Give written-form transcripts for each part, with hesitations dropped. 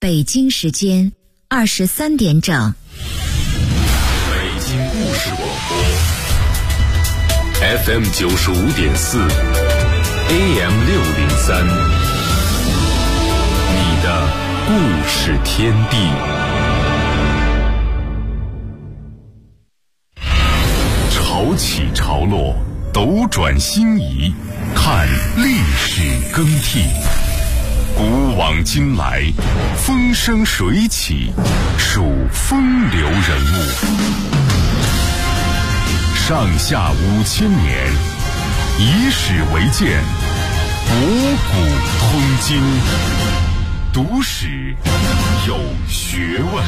北京时间23点整。 北京故事广播 FM 95.4 AM 603，你的故事天地。潮起潮落，斗转星移，看历史更替。古往今来，风生水起，数风流人物。上下5000年，以史为鉴，博古通今，读史有学问。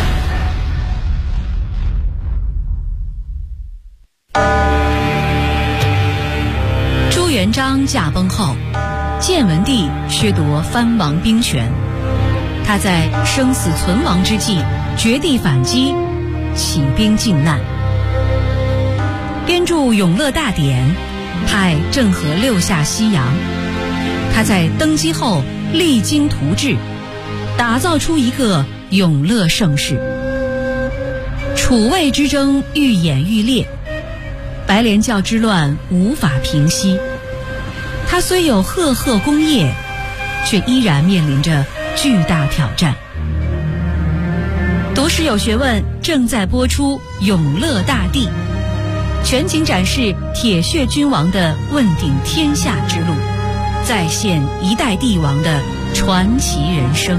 朱元璋驾崩后，建文帝削夺藩王兵权，他在生死存亡之际绝地反击，起兵靖难，编著《永乐大典》，派郑和六下西洋。他在登基后励精图治，打造出一个永乐盛世。楚魏之争愈演愈烈，白莲教之乱无法平息。他虽有赫赫功业，却依然面临着巨大挑战。读史有学问正在播出《永乐大帝》，全景展示铁血君王的问鼎天下之路，再现一代帝王的传奇人生。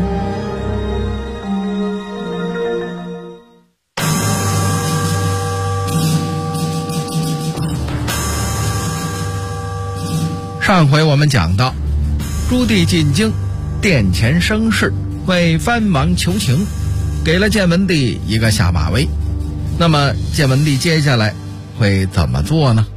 上回我们讲到，朱棣进京殿前生事，为藩王求情，给了建文帝一个下马威。那么建文帝接下来会怎么做呢？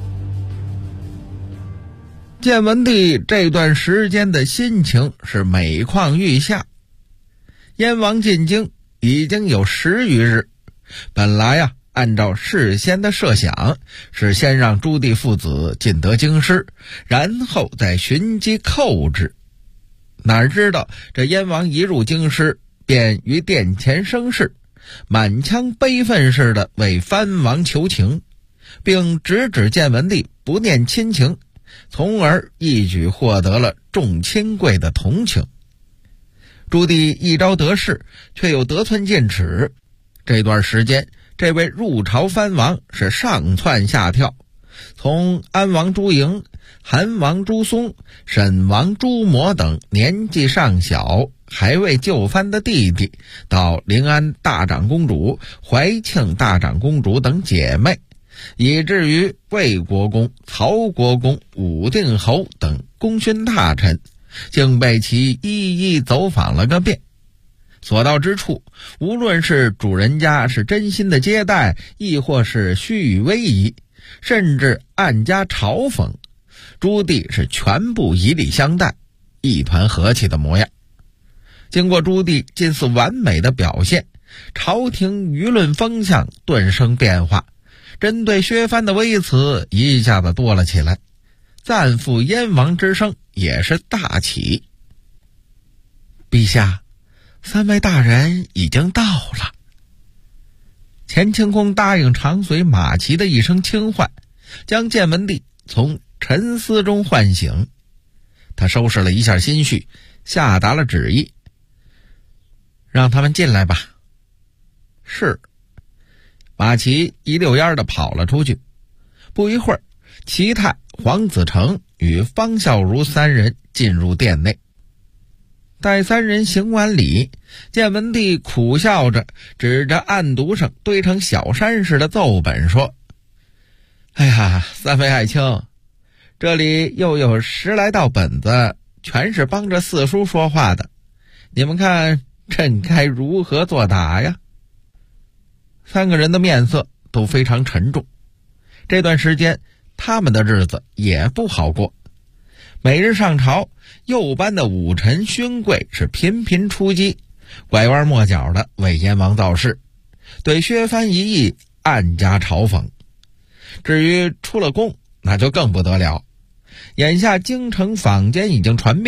建文帝这段时间的心情是每况愈下。燕王进京已经有10余日，本来按照事先的设想，是先让朱棣父子进得京师，然后再寻机扣之。哪知道这燕王一入京师，便于殿前生事，满腔悲愤似的为藩王求情，并直指建文帝不念亲情，从而一举获得了众亲贵的同情。朱棣一朝得势，却又得寸进尺。这段时间，这位入朝藩王是上蹿下跳，从安王朱莹、韩王朱松、沈王朱模等年纪尚小还未就藩的弟弟，到临安大长公主、怀庆大长公主等姐妹，以至于魏国公、曹国公、武定侯等功勋大臣，竟被其一一走访了个遍。所到之处，无论是主人家是真心的接待，亦或是虚与委蛇，甚至暗加嘲讽，朱棣是全部以礼相待，一团和气的模样。经过朱棣近似完美的表现，朝廷舆论风向顿生变化，针对削藩的微词一下子多了起来，赞复燕王之声也是大起。陛下，3位大人已经到了。乾清宫答应长随马齐的一声轻唤，将建文帝从沉思中唤醒。他收拾了一下心绪，下达了旨意，让他们进来吧。是。马齐一溜烟的跑了出去。不一会儿，齐泰、黄子成与方孝孺3人进入殿内。待3人行完礼，建文帝苦笑着指着案牍上堆成小山似的奏本说：“哎呀，3位爱卿，这里又有10来道本子，全是帮着四叔说话的，你们看朕该如何作答呀？”3个人的面色都非常沉重。这段时间他们的日子也不好过，每日上朝，右班的武臣勋贵是频频出击，拐弯抹角的为燕王造势，对削藩一役暗加嘲讽。至于出了宫，那就更不得了。眼下京城坊间已经传遍，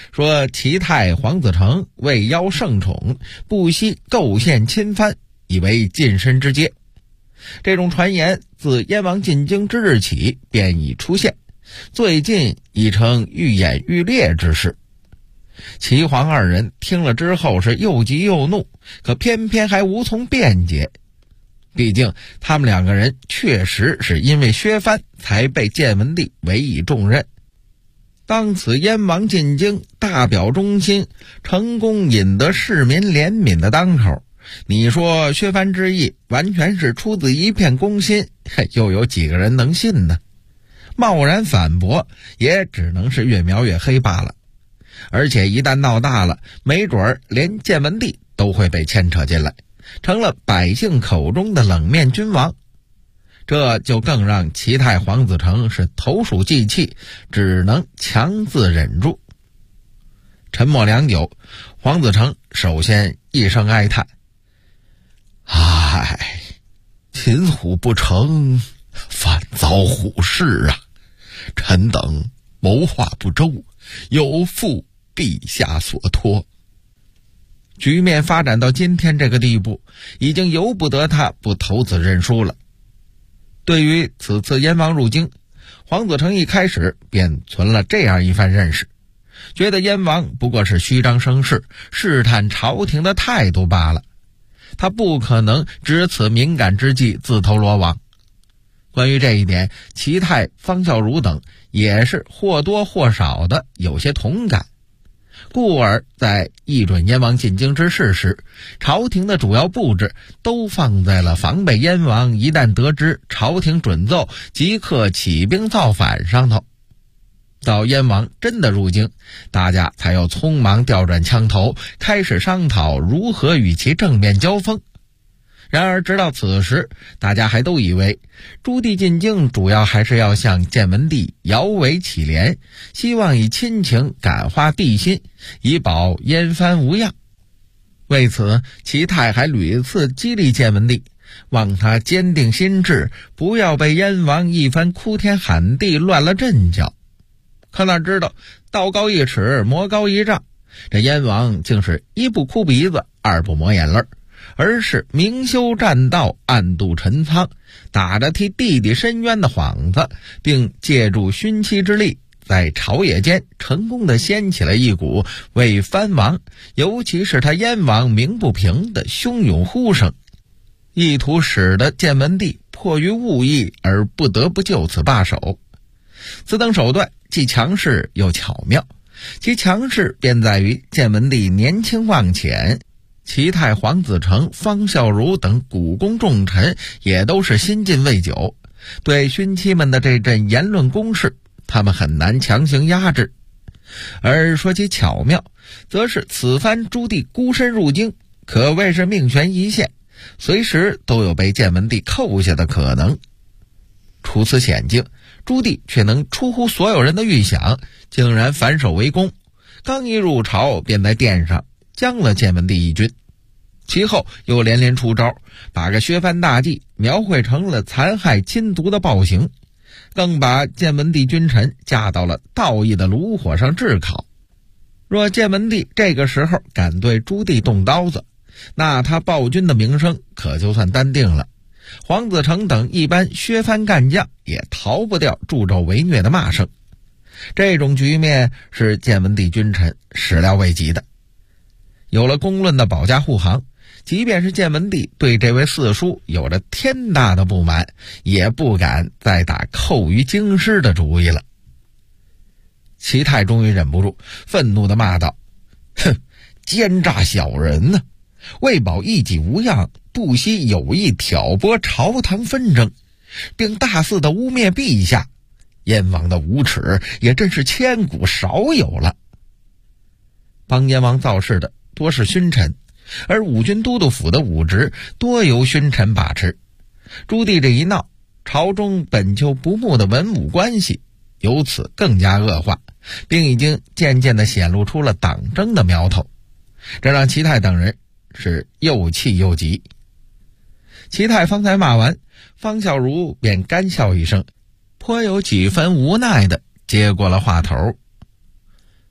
说齐太黄子成为邀圣宠，不惜构陷亲藩，以为晋身之阶。这种传言自燕王进京之日起便已出现，最近已成愈演愈烈之势。齐黄二人听了之后是又急又怒，可偏偏还无从辩解。毕竟他们两个人确实是因为削藩才被建文帝委以重任。当此燕王进京，大表忠心，成功引得市民怜悯的当口，你说削藩之意完全是出自一片公心，又有几个人能信呢？贸然反驳也只能是越描越黑罢了。而且一旦闹大了，没准儿连建文帝都会被牵扯进来，成了百姓口中的冷面君王。这就更让齐太黄子成是投鼠忌器，只能强自忍住。沉默良久，黄子成首先一声哀叹：唉，擒虎不成，反遭虎弑啊！臣等谋划不周，有负陛下所托。局面发展到今天这个地步，已经由不得他不投子认输了。对于此次燕王入京，黄子成一开始便存了这样一番认识，觉得燕王不过是虚张声势，试探朝廷的态度罢了，他不可能值此敏感之际自投罗网。关于这一点，齐太、方孝孺等也是或多或少的有些同感，故而在议准燕王进京之事时，朝廷的主要布置都放在了防备燕王一旦得知朝廷准奏即刻起兵造反上头。到燕王真的入京，大家才又匆忙调转枪头，开始商讨如何与其正面交锋。然而直到此时，大家还都以为朱棣进京主要还是要向建文帝摇尾乞怜，希望以亲情感化帝心，以保燕藩无恙。为此，齐太还屡次激励建文帝，望他坚定心志，不要被燕王一番哭天喊地乱了阵脚。可哪知道道高一尺，魔高一丈，这燕王竟是一不哭鼻子，二不抹眼泪，而是明修栈道，暗度陈仓，打着替弟弟申冤的幌子，并借助勋戚之力，在朝野间成功地掀起了一股为藩王，尤其是他燕王鸣不平的汹涌呼声，意图使得建文帝迫于误议而不得不就此罢手。此等手段既强势又巧妙，其强势便在于建文帝年轻望浅，齐太、黄子成、方孝孺等古公重臣也都是新晋未久，对勋戚们的这阵言论攻势，他们很难强行压制。而说起巧妙，则是此番朱棣孤身入京，可谓是命悬一线，随时都有被建文帝扣下的可能。处此险境，朱棣却能出乎所有人的预想，竟然反手为攻，刚一入朝便在殿上将了建文帝一军。其后又连连出招，把个削藩大计描绘成了残害亲族的暴行，更把建文帝君臣架到了道义的炉火上炙烤。若建文帝这个时候敢对朱棣动刀子，那他暴君的名声可就算担定了，黄子成等一般削藩干将也逃不掉助纣为虐的骂声。这种局面是建文帝君臣始料未及的。有了公论的保驾护航，即便是建文帝对这位四叔有着天大的不满，也不敢再打扣于京师的主意了。齐太终于忍不住，愤怒地骂道：哼，奸诈小人呢！为保一己无恙，不惜有意挑拨朝堂纷争，并大肆地污蔑陛下，燕王的无耻也真是千古少有了。帮燕王造势的多是勋臣，而五军都督府的武职多由勋臣把持。朱棣这一闹，朝中本就不睦的文武关系由此更加恶化，并已经渐渐地显露出了党争的苗头，这让齐太等人是又气又急。齐太方才骂完，方孝孺便干笑一声，颇有几分无奈地接过了话头。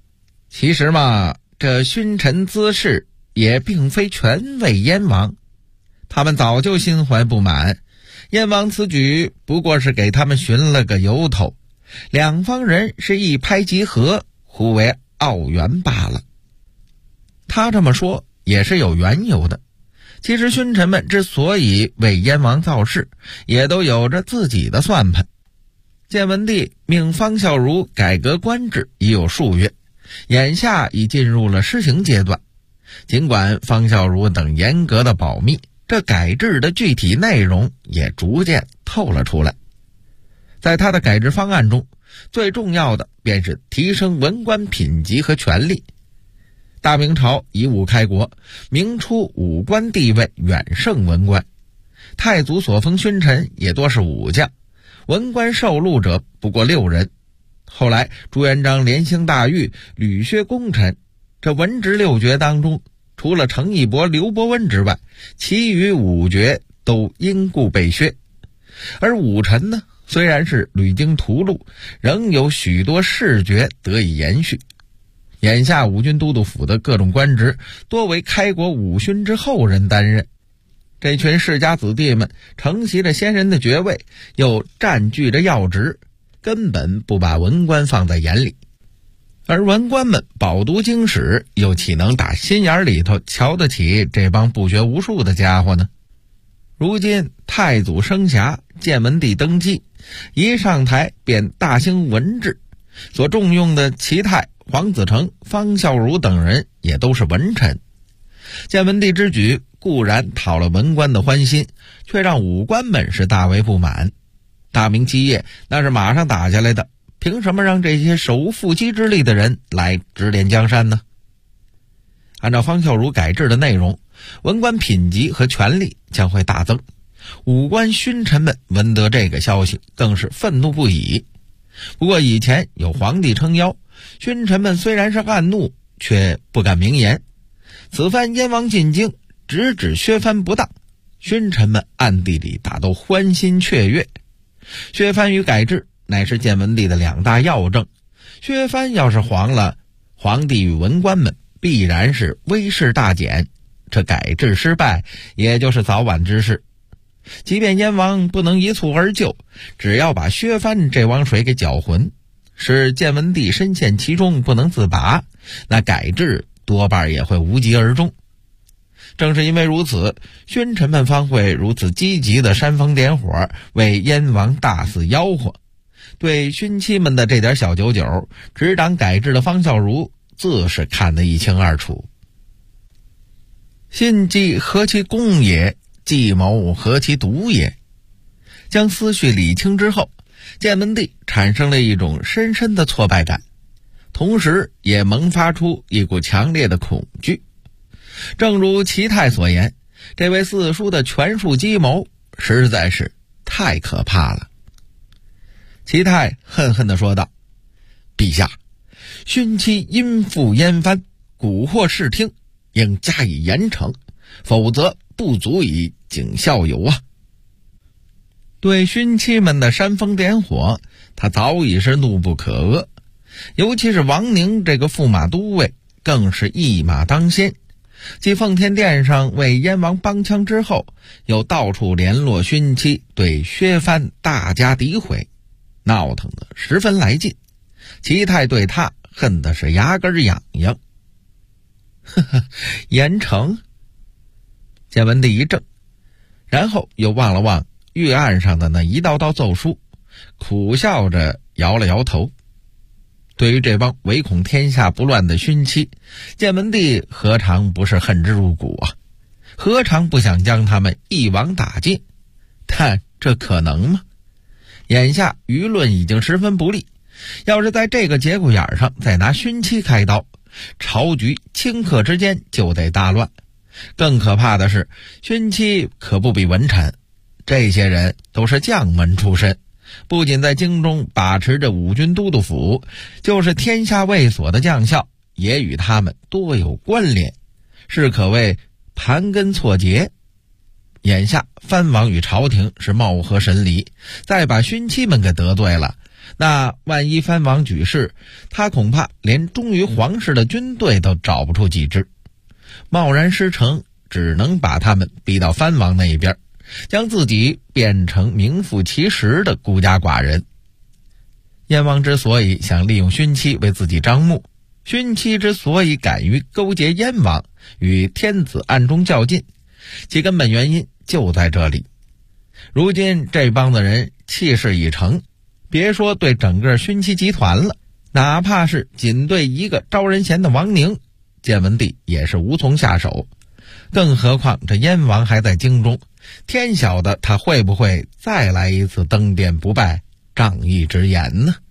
其实嘛，这勋臣滋事也并非全为燕王，他们早就心怀不满，燕王此举不过是给他们寻了个由头，两方人是一拍即合，互为奥援罢了。他这么说也是有缘由的，其实勋臣们之所以为燕王造势，也都有着自己的算盘。建文帝命方孝孺改革官制已有数月，眼下已进入了施行阶段。尽管方孝孺等严格的保密，这改制的具体内容也逐渐透了出来。在他的改制方案中，最重要的便是提升文官品级和权力。大明朝以武开国，明初武官地位远胜文官，太祖所封勋臣也多是武将，文官受禄者不过6人。后来朱元璋连兴大狱，屡削功臣，这文职6爵当中，除了程义伯、刘伯温之外，其余5爵都因故被削。而武臣呢，虽然是屡经屠戮，仍有许多士爵得以延续。眼下五军都督府的各种官职多为开国武勋之后人担任，这群世家子弟们承袭着先人的爵位，又占据着要职，根本不把文官放在眼里。而文官们饱读经史，又岂能打心眼里头瞧得起这帮不学无术的家伙呢？如今太祖升遐，建文帝登基，一上台便大兴文治，所重用的齐泰、黄子成、方孝孺等人也都是文臣。建文帝之举固然讨了文官的欢心，却让武官们是大为不满。大明基业那是马上打下来的，凭什么让这些手无缚鸡之力的人来指点江山呢？按照方孝孺改制的内容，文官品级和权力将会大增。武官勋臣们闻得这个消息，更是愤怒不已。不过以前有皇帝撑腰，勋臣们虽然是暗怒，却不敢明言。此番燕王进京，直指削藩不当，勋臣们暗地里大都欢欣雀跃。削藩与改制乃是建文帝的2大要政，削藩要是黄了，皇帝与文官们必然是威势大减，这改制失败也就是早晚之事。即便燕王不能一蹴而就，只要把削藩这汪水给搅浑，使建文帝深陷其中不能自拔，那改制多半也会无疾而终。正是因为如此，勋臣们方会如此积极的煽风点火，为燕王大肆吆喝。对勋戚们的这点小九九，执掌改制的方孝孺自是看得一清二楚。心计何其公也，计谋何其毒也。将思绪理清之后，建文帝产生了一种深深的挫败感，同时也萌发出一股强烈的恐惧。正如齐泰所言，这位四叔的权术计谋实在是太可怕了。齐泰恨恨地说道：陛下，勋戚因附燕藩，蛊惑视听，应加以严惩，否则不足以警效尤啊。对勋戚们的煽风点火，他早已是怒不可遏，尤其是王宁这个驸马都尉更是一马当先，继奉天殿上为燕王帮腔之后，又到处联络勋戚对削藩大加诋毁，闹腾得十分来劲。齐泰对他恨的是牙根痒痒。呵呵，严惩？建文帝一怔，然后又望了望御案上的那一道道奏书，苦笑着摇了摇头。对于这帮唯恐天下不乱的勋戚，建文帝何尝不是恨之入骨啊？何尝不想将他们一网打尽？但这可能吗？眼下舆论已经十分不利，要是在这个节骨眼上再拿勋戚开刀，朝局顷刻之间就得大乱。更可怕的是，勋戚可不比文臣，这些人都是将门出身，不仅在京中把持着五军都督府，就是天下卫所的将校也与他们多有关联，是可谓盘根错节。 眼下藩王与朝廷是貌合神离，再把勋戚们给得罪了，那万一藩王举事，他恐怕连忠于皇室的军队都找不出几支，贸然施城，只能把他们逼到藩王那一边，将自己变成名副其实的孤家寡人。燕王之所以想利用勋戚为自己张目，勋戚之所以敢于勾结燕王与天子暗中较劲，其根本原因就在这里。如今这帮子人气势已成，别说对整个勋戚集团了，哪怕是仅对一个招人嫌的王宁，建文帝也是无从下手。更何况这燕王还在京中，天晓得他会不会再来一次登殿不拜，仗义直言呢？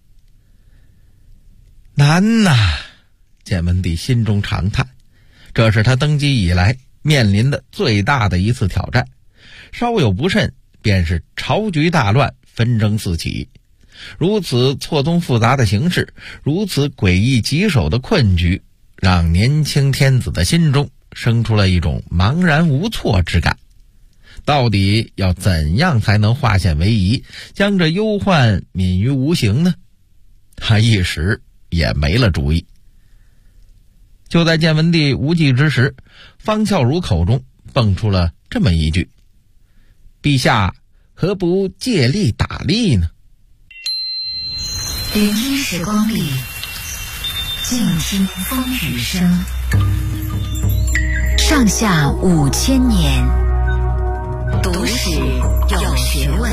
难呐！建文帝心中长叹，这是他登基以来面临的最大的一次挑战，稍有不慎便是朝局大乱，纷争四起。如此错综复杂的形势，如此诡异棘手的困局，让年轻天子的心中生出了一种茫然无措之感。到底要怎样才能化险为夷，将这忧患泯于无形呢？他一时也没了主意。就在建文帝无计之时，方孝孺口中蹦出了这么一句：陛下何不借力打力呢？ 聆听时光里，静听风雨声。上下5000年，读史有学问。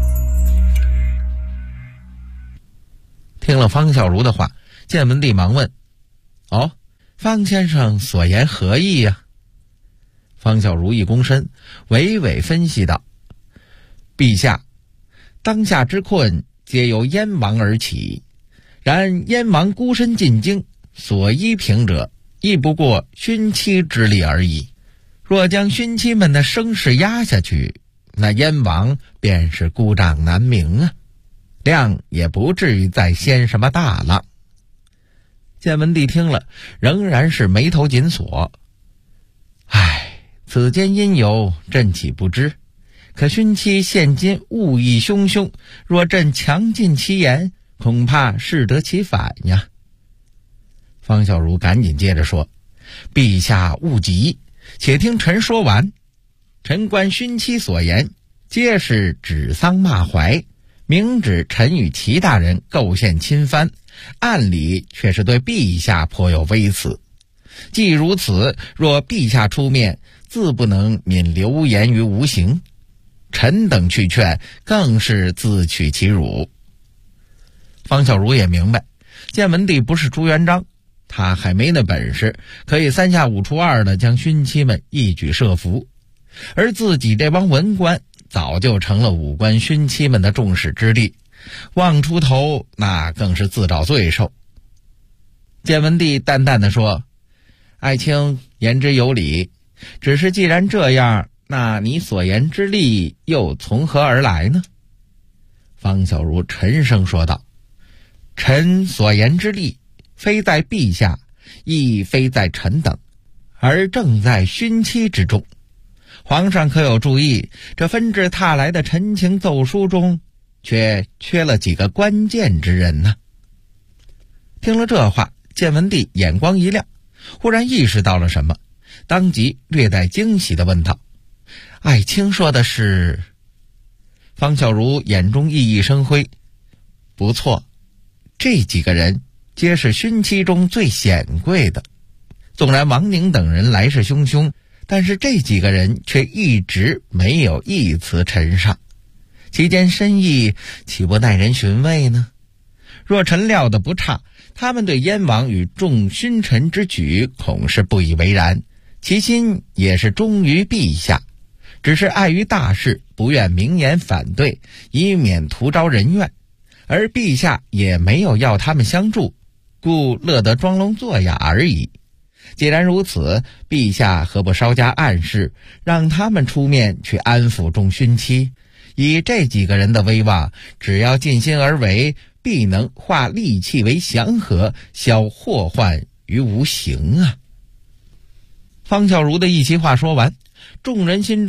听了方孝孺的话，建文帝忙问：哦，方先生所言何意呀？方孝孺一躬身，娓娓分析道：陛下，当下之困皆由燕王而起，然燕王孤身进京，所依凭者亦不过勋戚之力而已。若将勋戚们的声势压下去，那燕王便是孤掌难鸣啊，量也不至于再掀什么大浪。建文帝听了，仍然是眉头紧锁。唉，此间因由，朕岂不知？可勋戚现今物议汹汹，若朕强尽其言，恐怕适得其反呀。方孝孺赶紧接着说：陛下勿急，且听臣说完。臣观勋戚所言，皆是指桑骂槐，明指臣与齐大人构陷亲藩，暗里却是对陛下颇有微词。既如此，若陛下出面，自不能免流言于无形。臣等去劝，更是自取其辱。方孝孺也明白，建文帝不是朱元璋，他还没那本事可以3下5除2的将勋戚们一举设伏，而自己这帮文官早就成了武官勋戚们的众矢之的，望出头那更是自找罪受。建文帝淡淡地说：爱卿言之有理，只是既然这样，那你所言之力又从何而来呢？方孝孺沉声说道：臣所言之力，非在陛下，亦非在臣等，而正在勋戚之中。皇上可有注意，这纷至沓来的陈情奏书中，却缺了几个关键之人呢？听了这话，建文帝眼光一亮，忽然意识到了什么，当即略带惊喜地问道：爱卿说的是？方孝孺眼中熠熠生辉：不错，这几个人皆是勋戚中最显贵的。纵然王宁等人来势汹汹，但是这几个人却一直没有一词陈上，其间深意岂不耐人寻味呢？若臣料的不差，他们对燕王与众勋臣之举恐是不以为然，其心也是忠于陛下，只是碍于大事，不愿明言反对，以免徒招人怨，而陛下也没有要他们相助，故乐得装聋作哑而已。既然如此，陛下何不稍加暗示，让他们出面去安抚众勋戚？以这几个人的威望，只要尽心而为，必能化戾气为祥和，消祸患于无形啊！方孝孺的一席话说完，众人心中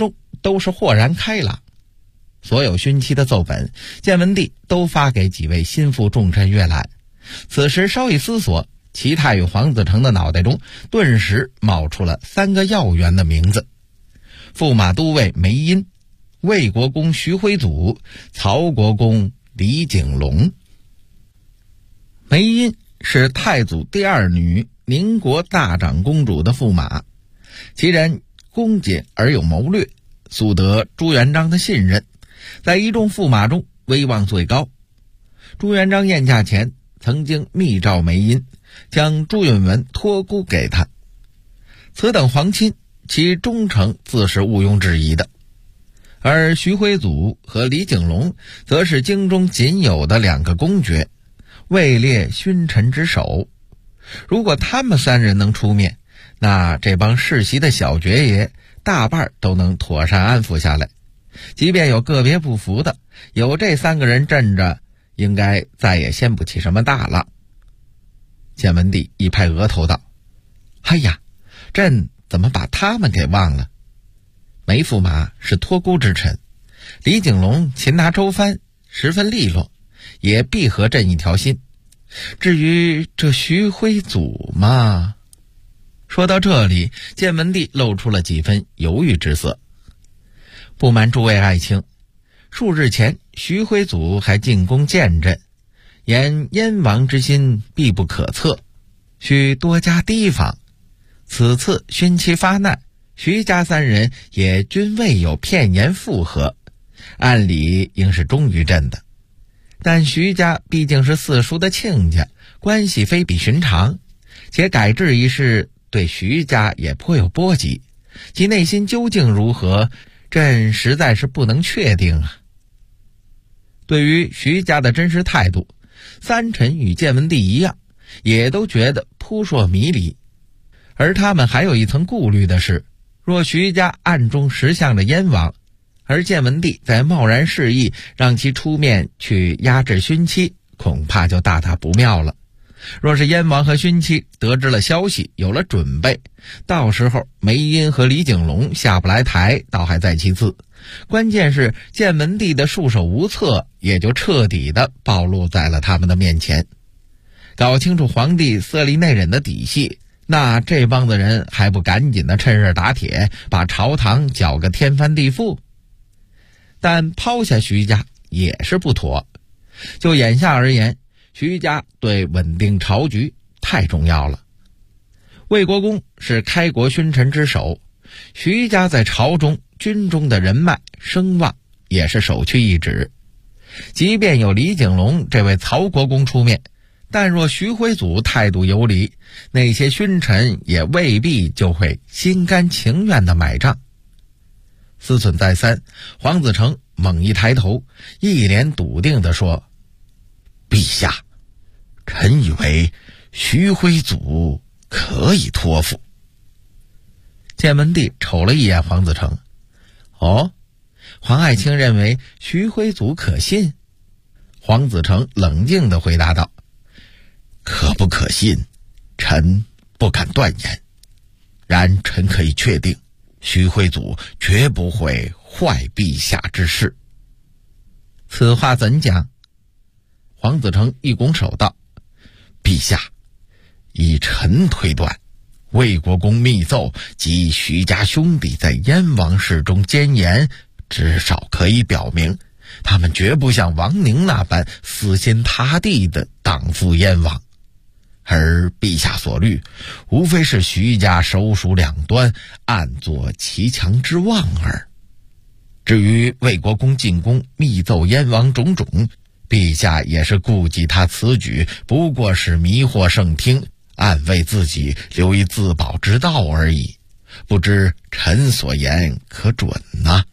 都是豁然开朗。所有勋戚的奏本，建文帝都发给几位心腹重臣阅览。此时稍一思索，齐太尉黄子成的脑袋中顿时冒出了3个要员的名字：驸马都尉梅殷、魏国公徐辉祖、曹国公李景龙。梅殷是太祖第二女宁国大长公主的驸马，其人恭谨而有谋略，素得朱元璋的信任，在一众驸马中威望最高。朱元璋宴驾前曾经密诏梅殷，将朱允文托孤给他。此等皇亲，其忠诚自是毋庸置疑的。而徐辉祖和李景龙则是京中仅有的2个公爵，位列勋臣之首。如果他们3人能出面，那这帮世袭的小爵爷大半都能妥善安抚下来。即便有个别不服的，有这3个人镇着，应该再也掀不起什么大浪。建文帝一拍额头道：哎呀，朕怎么把他们给忘了？梅驸马是托孤之臣，李景龙擒拿周藩十分利落，也必合朕一条心。至于这徐辉祖嘛……说到这里，建文帝露出了几分犹豫之色。不瞒诸位爱卿，数日前徐辉祖还进宫见朕，言燕王之心必不可测，需多加提防。此次勋戚发难，徐家3人也均未有片言附和，按理应是忠于朕的。但徐家毕竟是四叔的亲家，关系非比寻常，且改制一事对徐家也颇有波及，其内心究竟如何，朕实在是不能确定啊。对于徐家的真实态度，3臣与建文帝一样，也都觉得扑朔迷离。而他们还有一层顾虑的是，若徐家暗中识相着燕王，而建文帝再贸然示意让其出面去压制勋戚，恐怕就大大不妙了。若是燕王和勋戚得知了消息，有了准备，到时候梅殷和李景龙下不来台倒还在其次，关键是建文帝的束手无策也就彻底的暴露在了他们的面前。搞清楚皇帝色厉内荏的底细，那这帮子人还不赶紧的趁热打铁，把朝堂搅个天翻地覆？但抛下徐家也是不妥。就眼下而言，徐家对稳定朝局太重要了。魏国公是开国勋臣之首，徐家在朝中军中的人脉声望也是首屈一指。即便有李景龙这位曹国公出面，但若徐辉祖态度游离，那些勋臣也未必就会心甘情愿地买账。思忖再三，黄子成猛一抬头，一脸笃定地说：陛下，臣以为徐辉祖可以托付。建文帝瞅了一眼黄子成：哦，黄爱卿认为徐辉祖可信？黄子成冷静地回答道：可不可信，臣不敢断言，然臣可以确定，徐辉祖绝不会坏陛下之事。此话怎讲？黄子成一拱手道：陛下，以臣推断，魏国公密奏及徐家兄弟在燕王室中奸言，至少可以表明他们绝不像王宁那般死心塌地地党附燕王。而陛下所虑，无非是徐家手鼠两端，暗作其强之望耳。至于魏国公进宫密奏燕王种种，陛下也是顾及他此举不过是迷惑圣听，暗为自己留一自保之道而已，不知臣所言可准呢？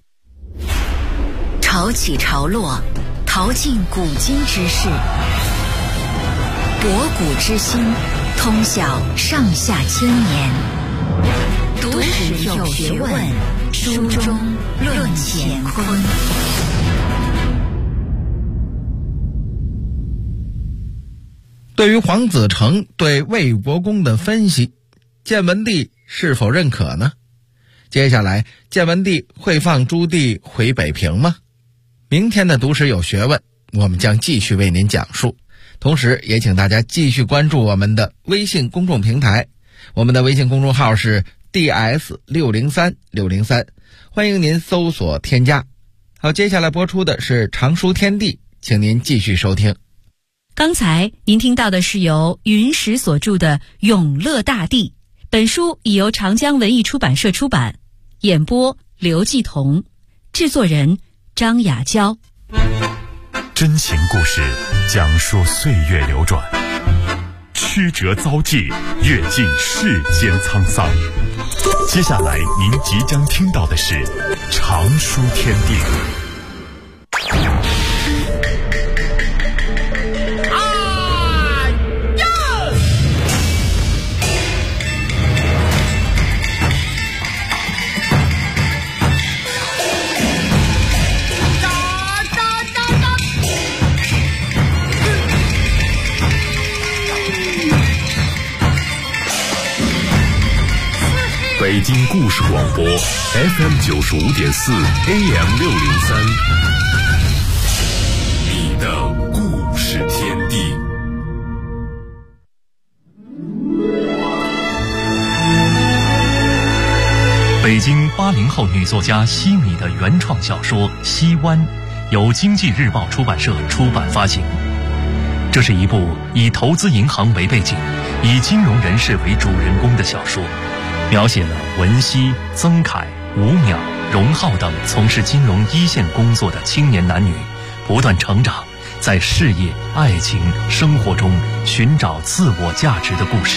潮起潮落，淘尽古今之事，博古之今，通晓上下千年。读史有学问，书中论乾坤。 对于黄子成对魏国公的分析，建文帝是否认可呢？ 接下来建文帝会放朱棣回北平吗？明天的读史有学问，我们将继续为您讲述。同时也请大家继续关注我们的微信公众平台，我们的微信公众号是 DS603603，欢迎您搜索添加。好，接下来播出的是常书天地，请您继续收听。 刚才您听到的是由云石所著的《永乐大帝》，本书已由长江文艺出版社出版，演播刘继彤，制作人张雅娇。 真情故事讲述岁月流转，曲折遭际，阅尽世间沧桑。接下来您即将听到的是常书天地。北京故事广播 FM 95.4 AM 603，你的故事天地。北京80后女作家西米的原创小说《西湾》，由经济日报出版社出版发行。这是一部以投资银行为背景，以金融人士为主人公的小说，描写了文熙、曾凯、吴淼、荣浩等从事金融一线工作的青年男女不断成长，在事业、爱情、生活中寻找自我价值的故事。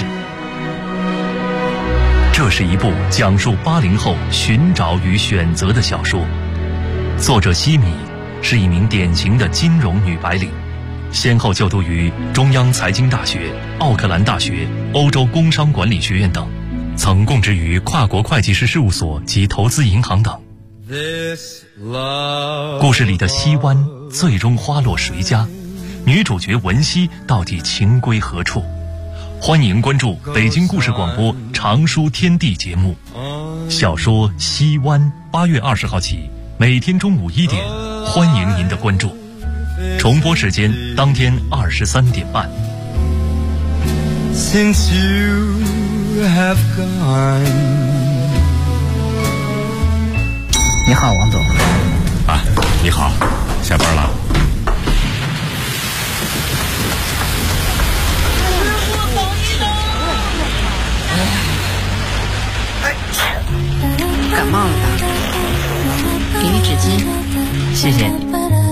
这是一部讲述80后寻找与选择的小说。作者西米是一名典型的金融女白领，先后就读于中央财经大学、奥克兰大学、欧洲工商管理学院等，曾供职于跨国会计师事务所及投资银行等。故事里的西湾最终花落谁家？女主角文熙到底情归何处？欢迎关注北京故事广播常书天地节目。小说《西湾》8月20号起，每天中午1点，欢迎您的关注。重播时间当天23点半。 Since you have gone。 你好，王总。 啊，你好，下班了。 感冒了吧？给你纸巾，谢谢你。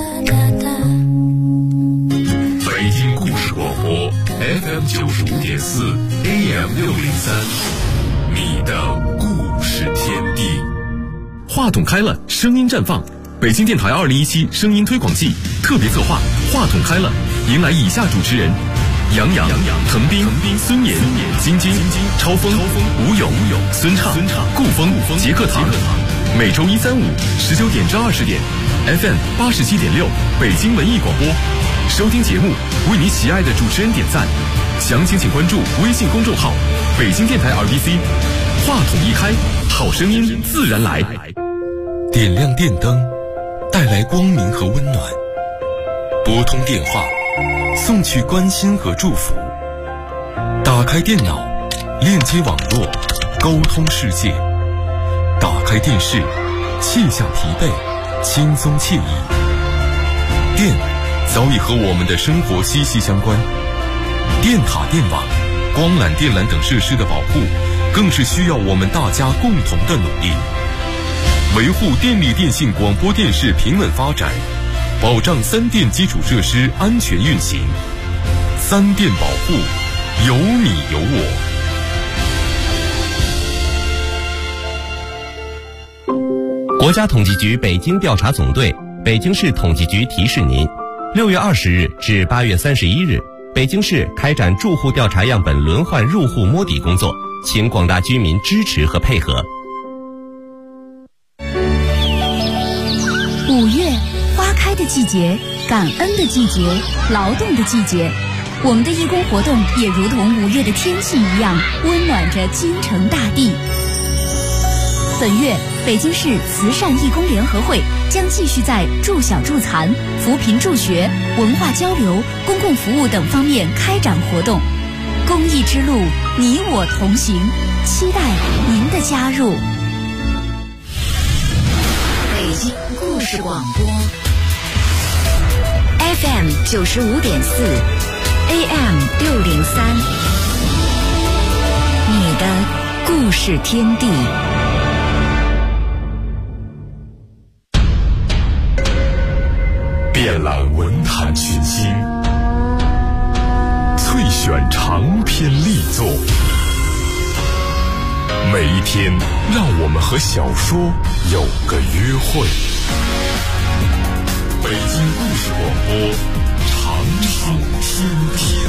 北京故事广播 FM 95.4 AM 603，你的故事天地。 话筒开了，声音绽放。北京电台2017声音推广季特别策划话筒开了，迎来以下主持人：杨洋、滕斌、孙岩、晶晶、超风、吴勇、孙畅、顾风、杰克堂。每周1、3、5 19点至20点 ，FM 87.6北京文艺广播。收听节目，为你喜爱的主持人点赞。详情请关注微信公众号“北京电台 RBC”。话筒一开，好声音自然来。 点亮电灯，带来光明和温暖；拨通电话，送去关心和祝福；打开电脑，链接网络，沟通世界；打开电视，卸下疲惫，轻松惬意。电早已和我们的生活息息相关，电塔、电网、光缆、电缆等设施的保护，更是需要我们大家共同的努力。维护电力电信广播电视平稳发展，保障3电基础设施安全运行。3电保护，有你有我。 国家统计局北京调查总队、北京市统计局提示您：6月20日至8月31日，北京市开展住户调查样本轮换入户摸底工作，请广大居民支持和配合。 5月，花开的季节，感恩的季节，劳动的季节。我们的义工活动也如同5月的天气一样，温暖着京城大地。 本月，北京市慈善义工联合会将继续在助小助残、扶贫助学、文化交流、公共服务等方面开展活动。公益之路，你我同行，期待您的加入。 北京故事广播 FM 95.4 AM 603，你的故事天地。 遍览文坛群星，萃选长篇力作，每一天让我们和小说有个约会。北京故事广播，长长天地。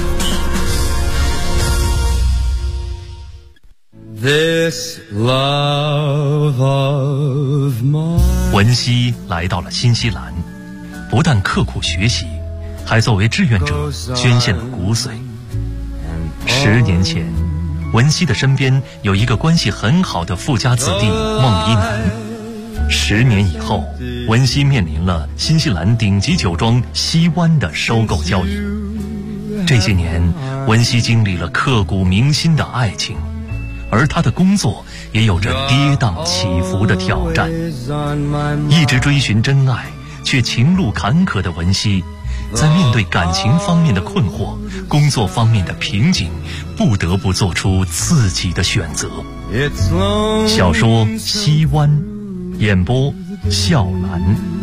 This love of mine。 文熙来到了新西兰，不但刻苦学习，还作为志愿者捐献了骨髓。10年前，文熙的身边有一个关系很好的富家子弟孟一楠。10年以后，文熙面临了新西兰顶级酒庄西湾的收购交易。这些年，文熙经历了刻骨铭心的爱情，而他的工作也有着跌宕起伏的挑战。一直追寻真爱却情路坎坷的文熙，在面对感情方面的困惑、工作方面的瓶颈，不得不做出自己的选择。小说《西湾》，演播笑兰。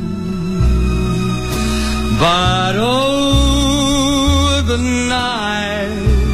But oh, the night。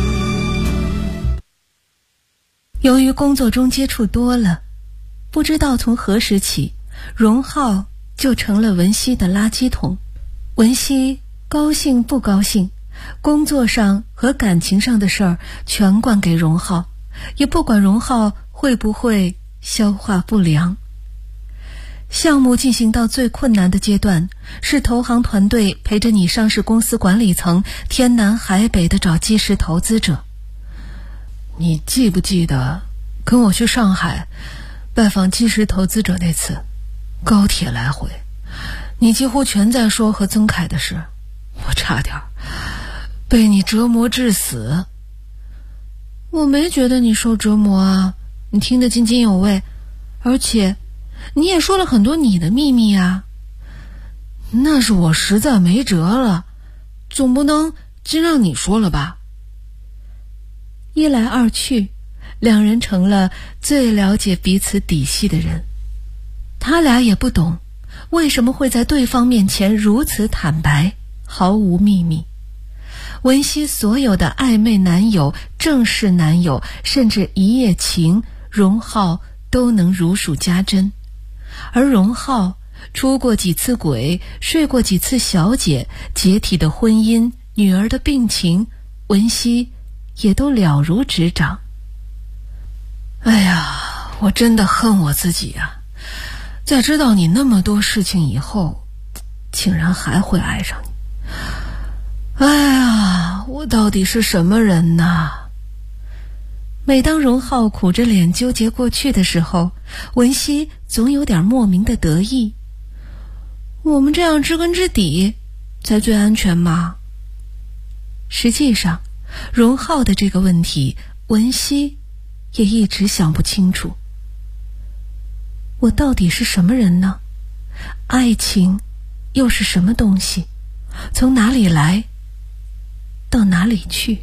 由于工作中接触多了，不知道从何时起，荣浩就成了文熙的垃圾桶。文熙高兴不高兴，工作上和感情上的事儿全灌给荣浩，也不管荣浩会不会消化不良。项目进行到最困难的阶段，是投行团队陪着你上市公司管理层天南海北的找基石投资者。你记不记得跟我去上海拜访基石投资者那次，高铁来回，你几乎全在说和曾凯的事，我差点被你折磨致死。我没觉得你受折磨啊，你听得津津有味，而且你也说了很多你的秘密啊。那是我实在没辙了，总不能真让你说了吧。一来二去，两人成了最了解彼此底细的人。他俩也不懂为什么会在对方面前如此坦白，毫无秘密。文熙所有的暧昧男友、正式男友，甚至一夜情，荣浩都能如数家珍。而荣浩出过几次轨，睡过几次小姐，解体的婚姻，女儿的病情，文熙也都了如指掌。哎呀，我真的恨我自己啊，在知道你那么多事情以后，竟然还会爱上你。哎呀，我到底是什么人呐？每当荣浩苦着脸纠结过去的时候，文熙总有点莫名的得意。我们这样知根知底才最安全吗？实际上，荣浩的这个问题，文熙也一直想不清楚。我到底是什么人呢？爱情又是什么东西？从哪里来，到哪里去？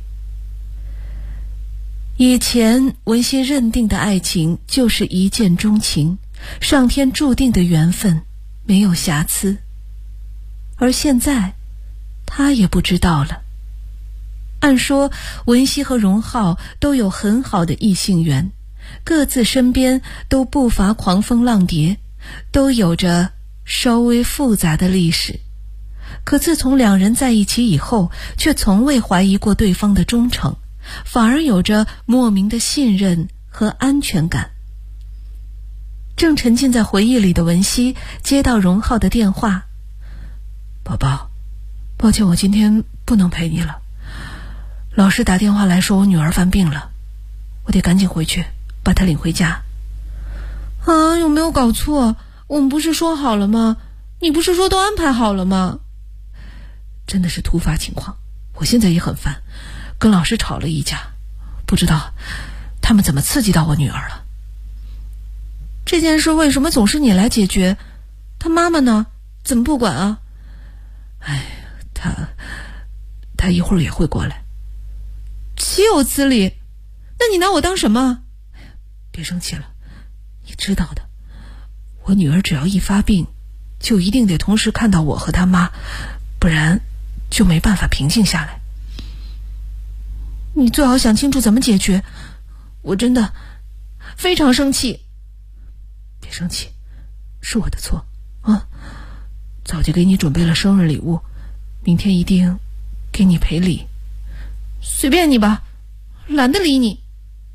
以前文熙认定的爱情就是一见钟情，上天注定的缘分，没有瑕疵。而现在他也不知道了。按说文熙和荣浩都有很好的异性缘，各自身边都不乏狂蜂浪蝶，都有着稍微复杂的历史。可自从两人在一起以后，却从未怀疑过对方的忠诚，反而有着莫名的信任和安全感。正沉浸在回忆里的文熙接到荣浩的电话：宝宝，抱歉我今天不能陪你了，老师打电话来说我女儿犯病了，我得赶紧回去把她领回家。 啊，有没有搞错？我们不是说好了吗？你不是说都安排好了吗？真的是突发情况，我现在也很烦，跟老师吵了一架，不知道他们怎么刺激到我女儿了。这件事为什么总是你来解决？他妈妈呢？怎么不管啊？哎，他一会儿也会过来。岂有此理！那你拿我当什么？别生气了，你知道的，我女儿只要一发病，就一定得同时看到我和她妈，不然就没办法平静下来。你最好想清楚怎么解决，我真的非常生气。别生气，是我的错啊！早就给你准备了生日礼物，明天一定给你赔礼。随便你吧，懒得理你。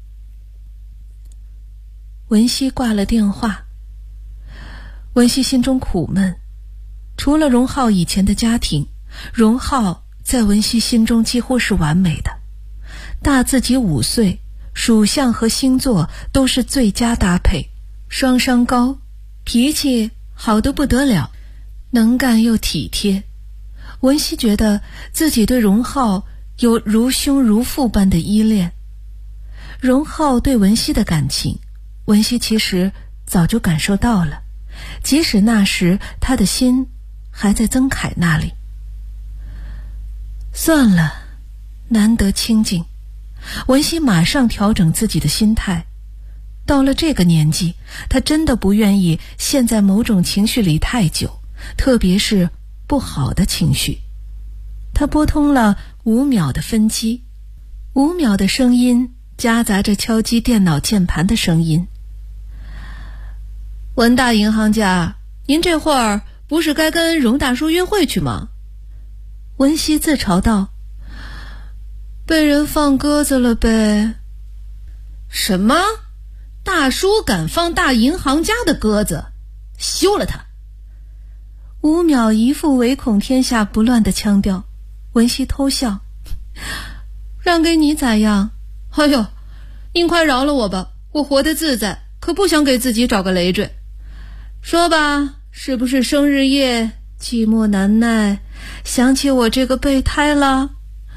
文熙挂了电话。文熙心中苦闷，除了荣浩以前的家庭，荣浩在文熙心中几乎是完美的，大自己5岁，属相和星座都是最佳搭配，双商高，脾气好得不得了，能干又体贴。文熙觉得自己对荣浩有如兄如父般的依恋。荣浩对文熙的感情，文熙其实早就感受到了，即使那时他的心还在曾凯那里。算了，难得清静，文熙马上调整自己的心态。到了这个年纪，他真的不愿意陷在某种情绪里太久，特别是不好的情绪。他拨通了5秒的分机，5秒的声音夹杂着敲击电脑键盘的声音。文大银行家，您这会儿不是该跟荣大叔约会去吗？文熙自嘲道。被人放鸽子了呗。什么？大叔敢放大银行家的鸽子？休了他！5秒一副唯恐天下不乱的腔调。文熙偷笑。让给你咋样？哎呦，您快饶了我吧，我活得自在，可不想给自己找个累赘。说吧，是不是生日夜寂寞难耐，想起我这个备胎了？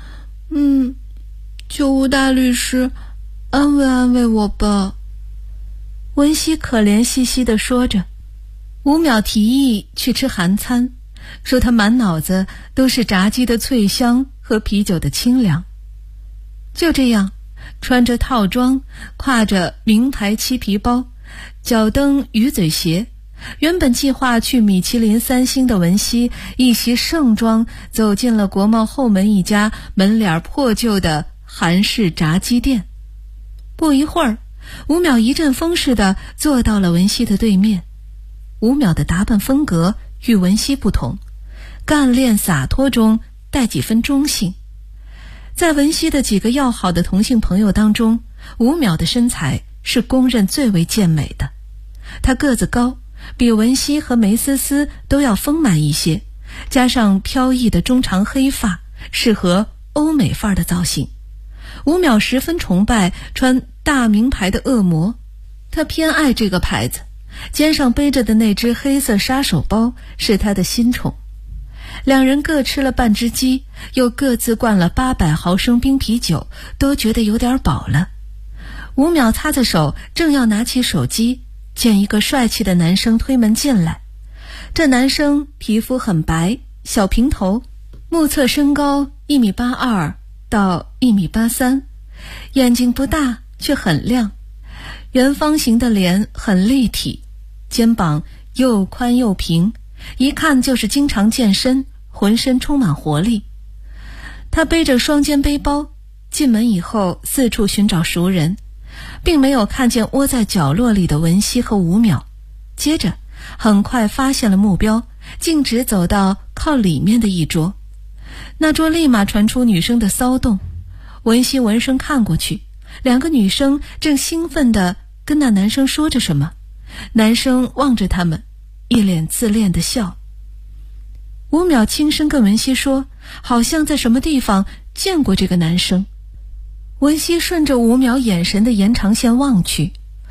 求吴大律师安慰安慰我吧。文熙可怜兮兮地说着。5秒提议去吃韩餐，说他满脑子都是炸鸡的脆香和啤酒的清凉。就这样，穿着套装，挎着名牌漆皮包，脚蹬鱼嘴鞋，原本计划去米其林3星的文熙一袭盛装走进了国贸后门一家门脸破旧的韩式炸鸡店。不一会儿，5秒一阵风似的坐到了文熙的对面。5秒的打扮风格与文熙不同，干练洒脱中带几分中性。在文熙的几个要好的同性朋友当中，5秒的身材是公认最为健美的。他个子高，比文熙和梅思思都要丰满一些，加上飘逸的中长黑发，适合欧美范儿的造型。5秒十分崇拜穿大名牌的恶魔，他偏爱这个牌子，肩上背着的那只黑色杀手包是他的新宠。2人各吃了半只鸡，又各自灌了800毫升冰啤酒，都觉得有点饱了。5秒擦擦手，正要拿起手机，见一个帅气的男生推门进来。这男生皮肤很白，小平头，目测身高1.82米到1.83米，眼睛不大却很亮，圆方形的脸很立体，肩膀又宽又平，一看就是经常健身，浑身充满活力。他背着双肩背包，进门以后四处寻找熟人，并没有看见窝在角落里的文熙和5秒。接着很快发现了目标，径直走到靠里面的一桌。那桌立马传出女生的骚动，文熙闻声看过去，2个女生正兴奋地跟那男生说着什么。男生望着他们，一脸自恋的笑。5秒轻声跟文熙说，好像在什么地方见过这个男生。文熙顺着5秒眼神的延长线望去，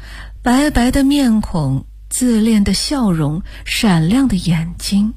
白白的面孔，自恋的笑容，闪亮的眼睛。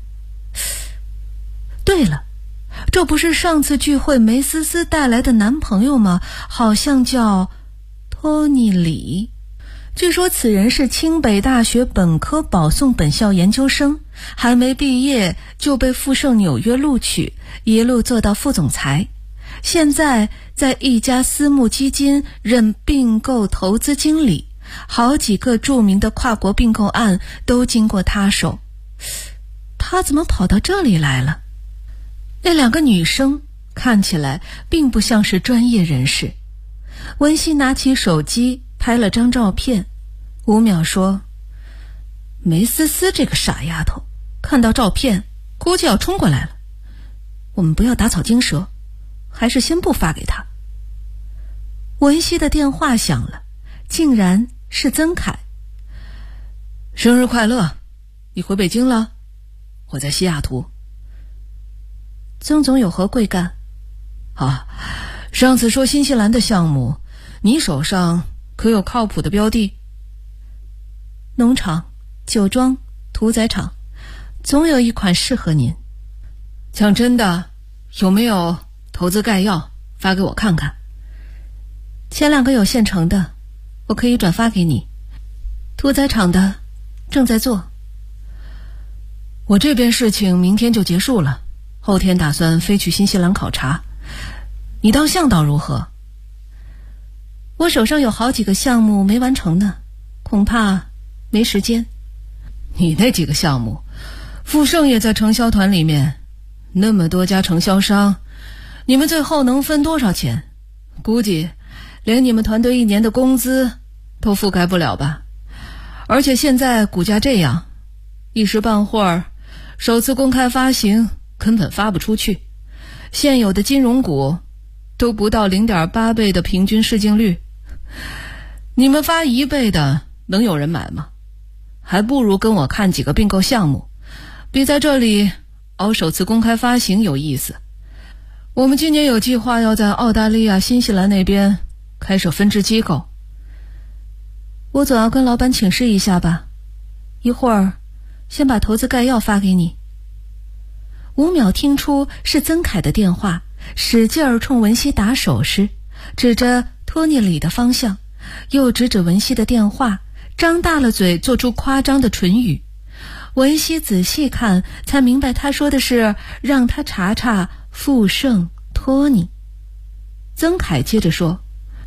对了，这不是上次聚会梅思思带来的男朋友吗？好像叫托尼李。据说此人是清北大学本科保送本校研究生，还没毕业就被富盛纽约录取，一路做到副总裁。现在在一家私募基金任并购投资经理，好几个著名的跨国并购案都经过他手。他怎么跑到这里来了？那两个女生看起来并不像是专业人士。文熙拿起手机拍了张照片。5秒说，梅思思这个傻丫头看到照片估计要冲过来了，我们不要打草惊蛇，还是先不发给她。文熙的电话响了，竟然是曾凯。生日快乐，你回北京了？我在西雅图。曾总有何贵干？上次说新西兰的项目，你手上可有靠谱的标的？农场、酒庄、屠宰场，总有一款适合您。讲真的，有没有投资概要发给我看看？前2个有现成的，我可以转发给你。屠宰场的正在做。我这边事情明天就结束了，后天打算飞去新西兰考察。你当向导如何？我手上有好几个项目没完成呢，恐怕没时间。你那几个项目，富盛也在承销团里面，那么多家承销商，你们最后能分多少钱？估计连你们团队1年的工资都覆盖不了吧。而且现在股价这样，一时半会儿首次公开发行根本发不出去，现有的金融股都不到 0.8 倍的平均市净率，你们发1倍的能有人买吗？还不如跟我看几个并购项目，比在这里熬首次公开发行有意思。我们今年有计划要在澳大利亚、新西兰那边开设分支机构。我总要跟老板请示一下吧，一会儿先把投资概要发给你。5秒听出是曾凯的电话，使劲儿冲文熙打手势，指着托尼里的方向，又指指文熙的电话，张大了嘴做出夸张的唇语。文熙仔细看才明白他说的是让他查查富盛托尼。曾凯接着说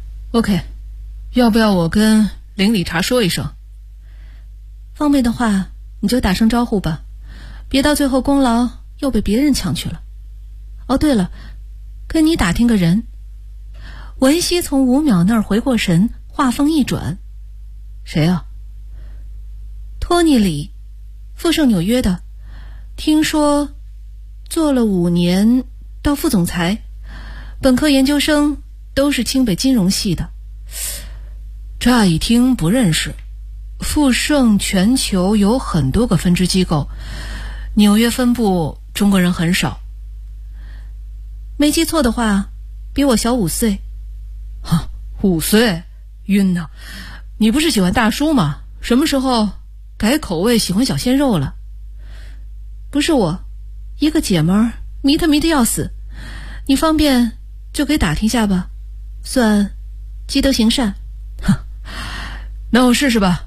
OK， 要不要我跟林理查说一声？方便的话你就打声招呼吧，别到最后功劳又被别人抢去了。哦对了，跟你打听个人。文熙从5秒那儿回过神，话锋一转，谁啊？托尼里，富盛纽约的，听说做了5年到副总裁，本科研究生都是清北金融系的。乍一听不认识，富盛全球有很多个分支机构，纽约分部中国人很少。没记错的话，比我小5岁。5岁？晕呢！你不是喜欢大叔吗？什么时候改口味喜欢小鲜肉了？不是我，一个姐们儿迷他迷得要死，你方便就给打听下吧，算积德行善。那我试试吧。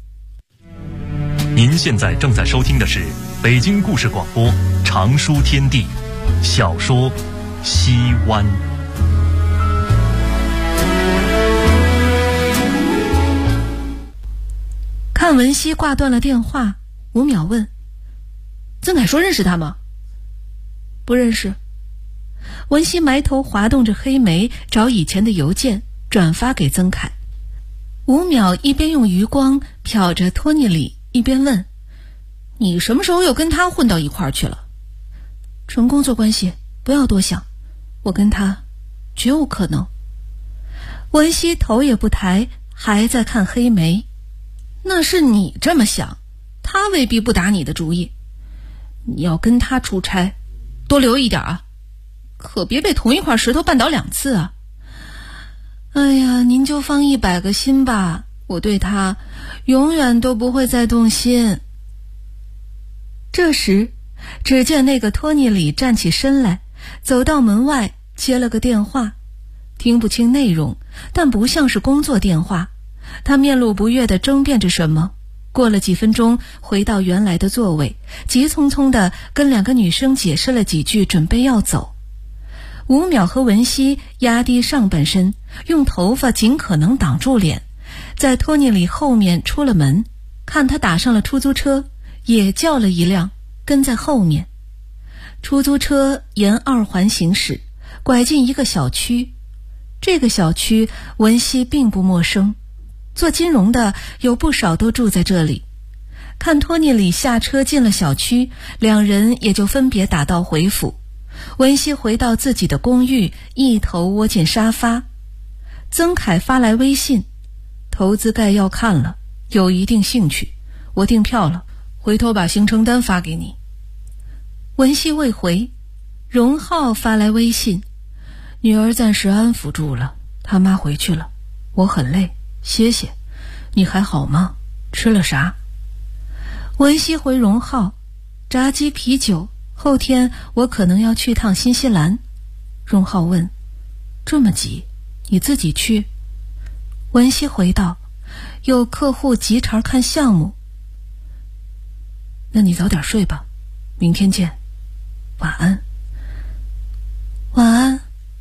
您现在正在收听的是北京故事广播长书天地小说西湾。 看文熙挂断了电话，5秒问：曾凯说认识他吗？不认识。文熙埋头滑动着黑莓，找以前的邮件转发给曾凯。5秒一边用余光瞟着托尼里，一边问：你什么时候又跟他混到一块儿去了？纯工作关系，不要多想，我跟他绝无可能。文熙头也不抬，还在看黑莓。那是你这么想，他未必不打你的主意。你要跟他出差，多留一点啊，可别被同一块石头绊倒2次啊。哎呀，您就放100个心吧， 我对他永远都不会再动心。这时，只见那个托尼里站起身来，走到门外接了个电话，听不清内容，但不像是工作电话。他面露不悦地争辩着什么，过了几分钟回到原来的座位，急匆匆地跟2个女生解释了几句，准备要走。5秒和文熙压低上半身，用头发尽可能挡住脸，在托尼里后面出了门，看他打上了出租车，也叫了一辆，跟在后面。出租车沿2环行驶，拐进一个小区。这个小区文熙并不陌生，做金融的有不少都住在这里。看托尼里下车进了小区，2人也就分别打道回府。文熙回到自己的公寓，一头窝进沙发。曾凯发来微信，投资概要看了，有一定兴趣，我订票了，回头把行程单发给你。文熙未回。荣浩发来微信，女儿暂时安抚住了，他妈回去了，我很累，歇歇，你还好吗？吃了啥？文熙回荣浩，炸鸡啤酒，后天我可能要去趟新西兰。荣浩问，这么急，你自己去？文熙回道，有客户急茬看项目。那你早点睡吧，明天见，晚安。晚安。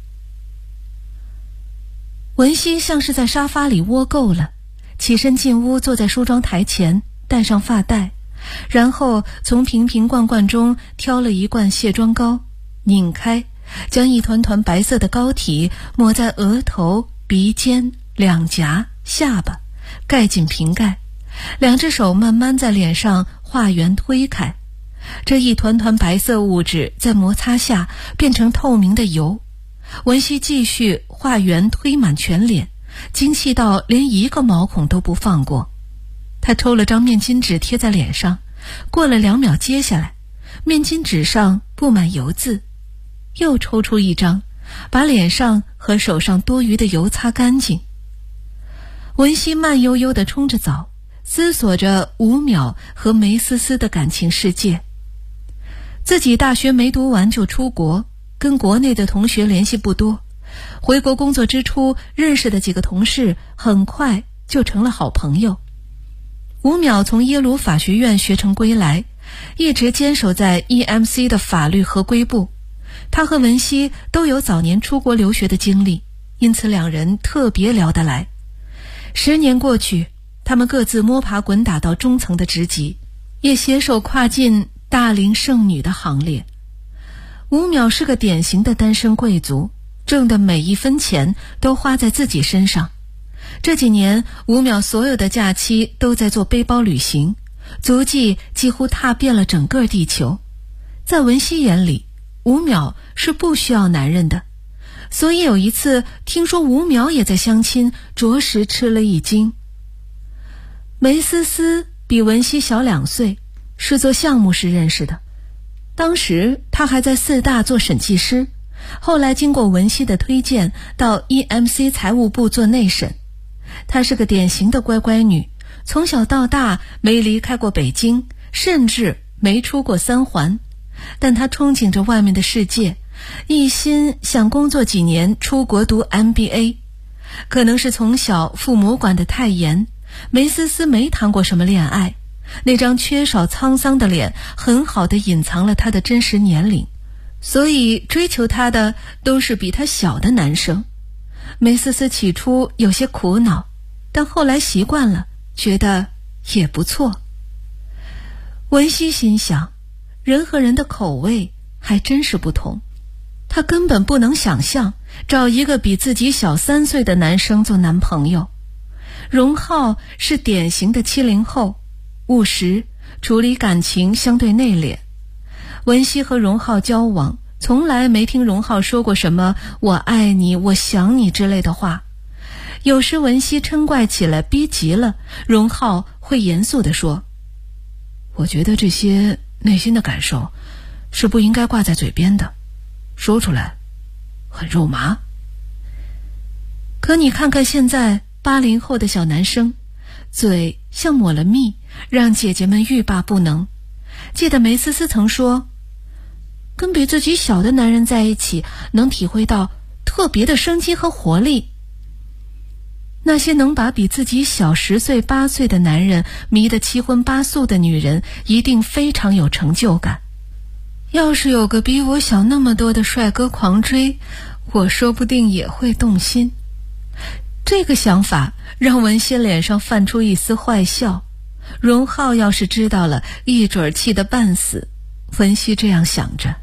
文熙像是在沙发里窝够了，起身进屋，坐在梳妆台前，戴上发带，然后从瓶瓶罐罐中挑了一罐卸妆膏，拧开，将一团团白色的膏体抹在额头、鼻尖、两颊、下巴，盖紧瓶盖，2只手慢慢在脸上画圆推开。这一团团白色物质在摩擦下变成透明的油。文熙继续画圆推满全脸，精细到连一个毛孔都不放过。他抽了张面巾纸贴在脸上，过了2秒接下来，面巾纸上布满油渍，又抽出一张，把脸上和手上多余的油擦干净。文熙慢悠悠地冲着澡，思索着5秒和梅思思的感情世界。自己大学没读完就出国，跟国内的同学联系不多，回国工作之初认识的几个同事很快就成了好朋友。5秒从耶鲁法学院学成归来，一直坚守在 EMC 的法律合规部。他和文熙都有早年出国留学的经历，因此2人特别聊得来。10年过去，他们各自摸爬滚打到中层的职级，也携手跨进大龄剩女的行列。5秒是个典型的单身贵族，挣的每一分钱都花在自己身上。这几年5秒所有的假期都在做背包旅行，足迹几乎踏遍了整个地球。在文熙眼里，5秒是不需要男人的，所以有一次听说5秒也在相亲，着实吃了一惊。梅思思比文熙小2岁，是做项目时认识的。当时他还在4大做审计师，后来经过文熙的推荐到 EMC 财务部做内审。她是个典型的乖乖女，从小到大没离开过北京，甚至没出过3环。但她憧憬着外面的世界，一心想工作几年出国读 MBA。 可能是从小父母管得太严，梅思思没谈过什么恋爱，那张缺少沧桑的脸很好地隐藏了她的真实年龄，所以追求她的都是比她小的男生。梅思思起初有些苦恼，但后来习惯了，觉得也不错。文熙心想，人和人的口味还真是不同，她根本不能想象找一个比自己小3岁的男生做男朋友。荣浩是典型的70后，务实，处理感情相对内敛。文熙和荣浩交往，从来没听荣浩说过什么我爱你我想你之类的话。有时文熙嗔怪起来逼急了，荣浩会严肃地说，我觉得这些内心的感受是不应该挂在嘴边的，说出来很肉麻。可你看看现在80后的小男生， 嘴像抹了蜜，让姐姐们欲罢不能。记得梅思思曾说，跟比自己小的男人在一起，能体会到特别的生机和活力。那些能把比自己小10岁8岁的男人迷得七荤八素的女人，一定非常有成就感。要是有个比我小那么多的帅哥狂追，我说不定也会动心。这个想法让文熙脸上泛出一丝坏笑。荣浩要是知道了，一准儿气得半死。文熙这样想着。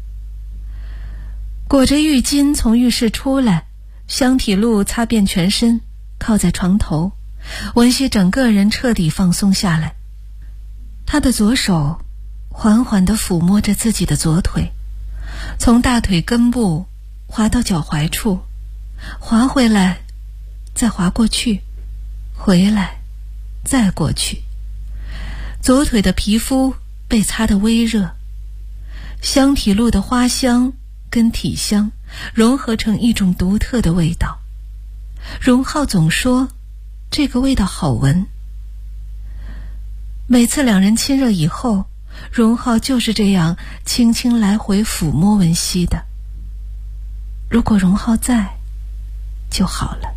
裹着浴巾从浴室出来，香体露擦遍全身，靠在床头，文熙整个人彻底放松下来。他的左手缓缓地抚摸着自己的左腿，从大腿根部滑到脚踝处，滑回来，再滑过去，回来，再过去。左腿的皮肤被擦得微热，香体露的花香跟体香融合成一种独特的味道。荣浩总说这个味道好闻。每次两人亲热以后，荣浩就是这样轻轻来回抚摸文熙的。如果荣浩在就好了。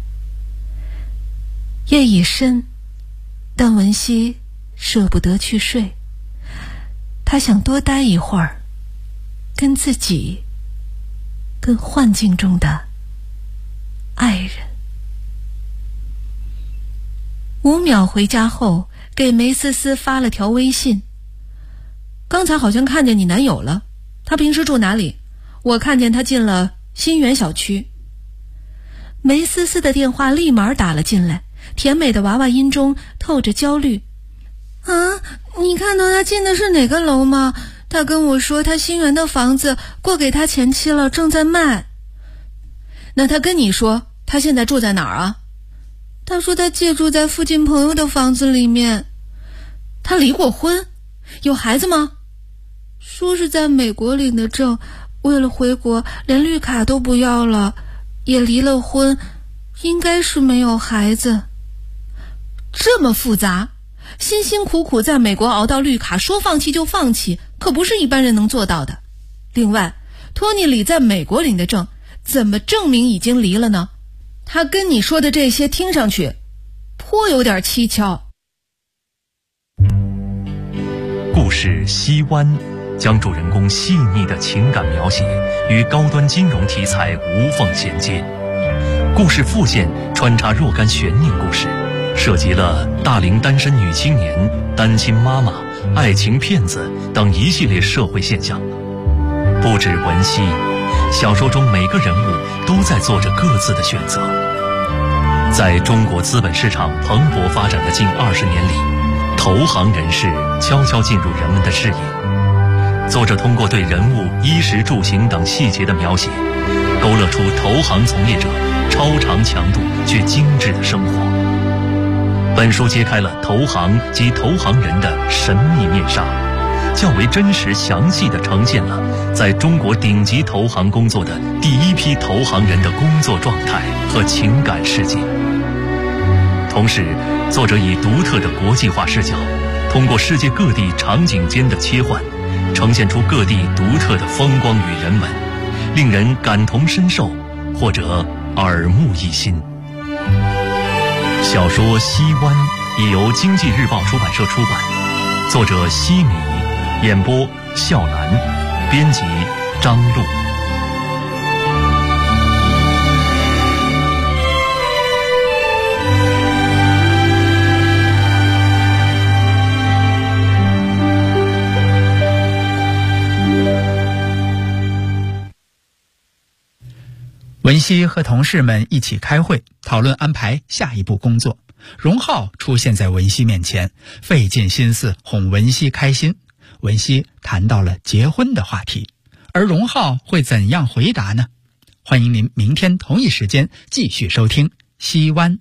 夜已深，但文熙舍不得去睡，他想多待一会儿，跟自己，跟幻境中的爱人。5秒回家后，给梅思思发了条微信，刚才好像看见你男友了，他平时住哪里？我看见他进了新源小区。梅思思的电话立马打了进来，甜美的娃娃音中透着焦虑。啊，你看到他进的是哪个楼吗？他跟我说他新源的房子过给他前妻了，正在卖。那他跟你说他现在住在哪儿啊？他说他借住在附近朋友的房子里面。他离过婚？有孩子吗？说是在美国领的证，为了回国连绿卡都不要了，也离了婚，应该是没有孩子。这么复杂，辛辛苦苦在美国熬到绿卡，说放弃就放弃，可不是一般人能做到的。另外，托尼里在美国领的证，怎么证明已经离了呢？他跟你说的这些听上去颇有点蹊跷。 故事《西湾》将主人公细腻的情感描写与高端金融题材无缝衔接。故事副线穿插若干悬念故事，涉及了大龄单身女青年、单亲妈妈、爱情骗子等一系列社会现象。不止文熙，小说中每个人物都在做着各自的选择。在中国资本市场蓬勃发展的近20年里，投行人士悄悄进入人们的视野。作者通过对人物衣食住行等细节的描写，勾勒出投行从业者超长强度却精致的生活。本书揭开了投行及投行人的神秘面纱，较为真实详细地呈现了在中国顶级投行工作的第一批投行人的工作状态和情感世界。同时，作者以独特的国际化视角，通过世界各地场景间的切换，呈现出各地独特的风光与人文，令人感同身受或者耳目一新。小说《西湾》已由经济日报出版社出版，作者西米，演播笑兰，编辑张璐。 文熙和同事们一起开会，讨论安排下一步工作。荣浩出现在文熙面前，费尽心思哄文熙开心。文熙谈到了结婚的话题，而荣浩会怎样回答呢？欢迎您明天同一时间继续收听《西湾》。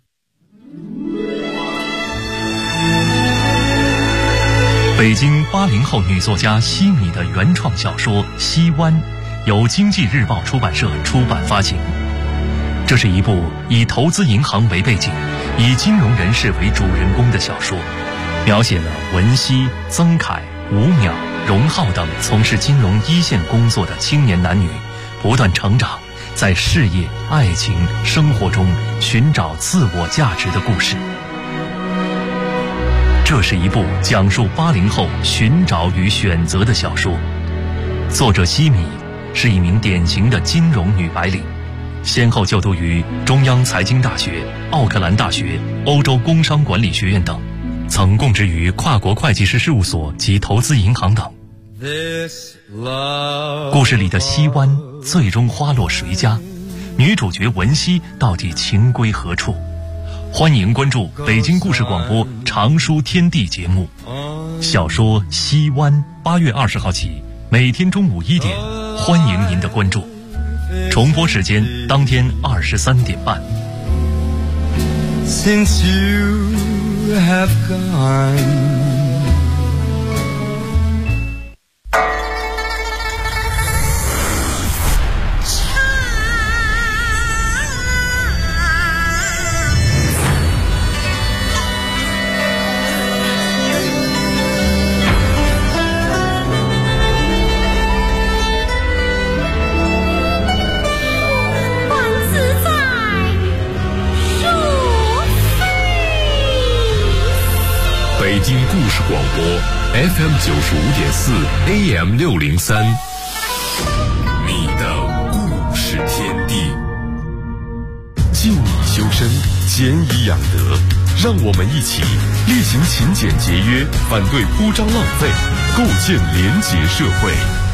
北京80后女作家西米的原创小说《西湾》由经济日报出版社出版发行。 这是一部以投资银行为背景，以金融人士为主人公的小说，描写了文熙、曾凯、吴淼、荣浩等从事金融一线工作的青年男女不断成长，在事业、爱情、生活中寻找自我价值的故事。这是一部讲述80后寻找与选择的小说。作者西米是一名典型的金融女白领，先后就读于中央财经大学、奥克兰大学、欧洲工商管理学院等，曾供职于跨国会计师事务所及投资银行等。故事里的西湾最终花落谁家？女主角文熙到底情归何处？欢迎关注北京故事广播常书天地节目。小说《西湾》8月20号起，每天中午1点，欢迎您的关注。重播时间当天23点半。 Since you have gone, 北京故事广播 FM 95.4 AM 603，你的故事天地。静以修身，俭以养德，让我们一起力行勤俭节约，反对铺张浪费，构建廉洁社会。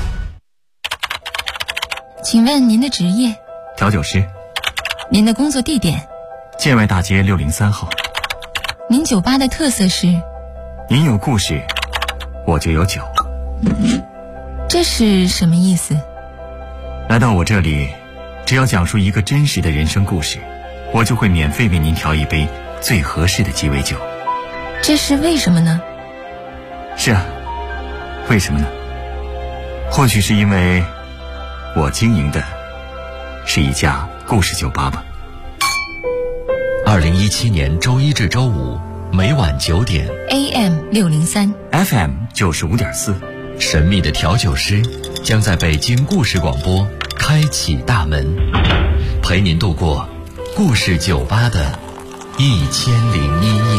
请问您的职业？ 调酒师。 您的工作地点？ 建外大街603号。 您酒吧的特色是？ 您有故事，我就有酒。 这是什么意思？ 来到我这里，只要讲述一个真实的人生故事，我就会免费为您调一杯最合适的鸡尾酒。 这是为什么呢？ 是啊，为什么呢？或许是因为我经营的是一家故事酒吧吧。 2017年周一至周五每晚9点 AM 603 FM 95.4， 神秘的调酒师将在北京故事广播开启大门，陪您度过故事酒吧的1001夜。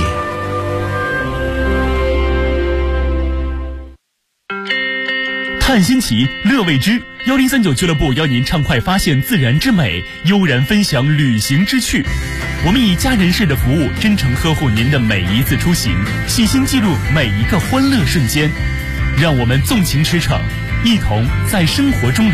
探新奇，乐未知，1039俱乐部邀您畅快发现自然之美，悠然分享旅行之趣。我们以家人式的服务，真诚呵护您的每一次出行，细心记录每一个欢乐瞬间。让我们纵情驰骋，一同在生活中